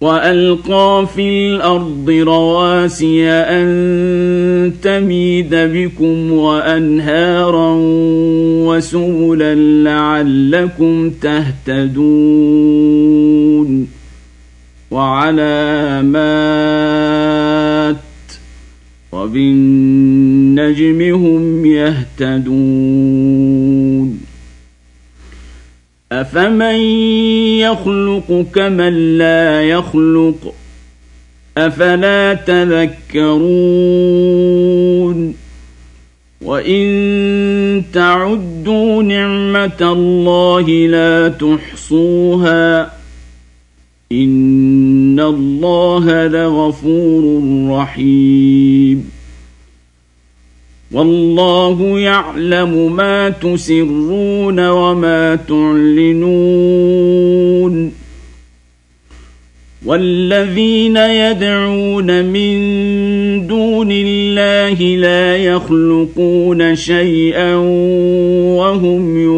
وألقى في الأرض رواسي أن تميد بكم وأنهارا وسبلا لعلكم تهتدون وعلامات وبالنجم هم يهتدون أفمن يخلق كمن لا يخلق أفلا تذكرون وإن تعدوا نعمة الله لا تحصوها إن الله لغفور رحيم والله يعلم ما تسرون وما تعلنون والذين يدعون من دون الله لا يخلقون شيئا وهم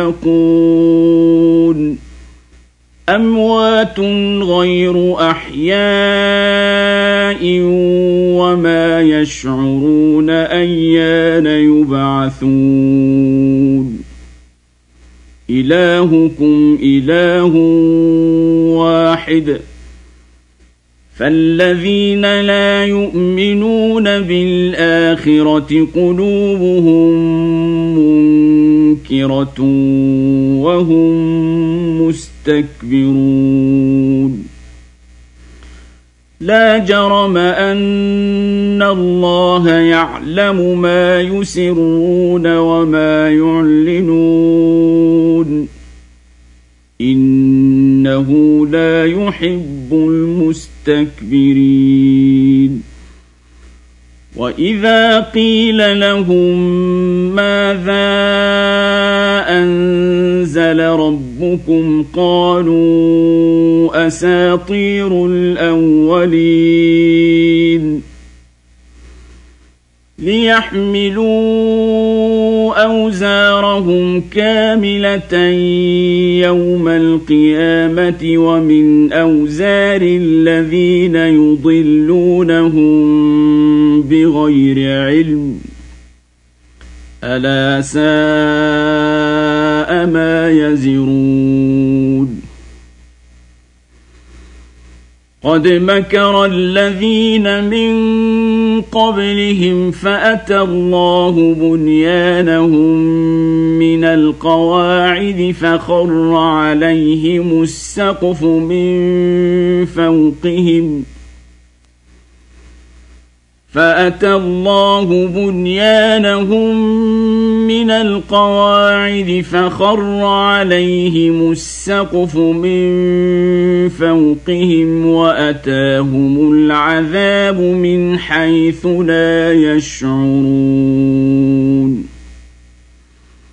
يخلقون أموات غير أحياء وما يشعرون أيان يبعثون إلهكم إله واحد فالذين لا يؤمنون بالآخرة قلوبهم منكرة وهم مستكبرون لا جرم أن الله يعلم ما يسرون وما يعلنون إنه لا يحب المستكبرين وإذا قيل لهم ماذا أنزل ربكم قالوا أساطير الأولين ليحملوا أوزارهم كاملة يوم القيامة ومن أوزار الذين يضلونهم بغير علم ألا ساء ما يزرون قد مكر الذين من قبلهم فأتى الله بنيانهم من القواعد فخر عليهم السقف من فوقهم فأتى الله بنيانهم من القواعد فخر عليهم السقف من فوقهم وأتاهم العذاب من حيث لا يشعرون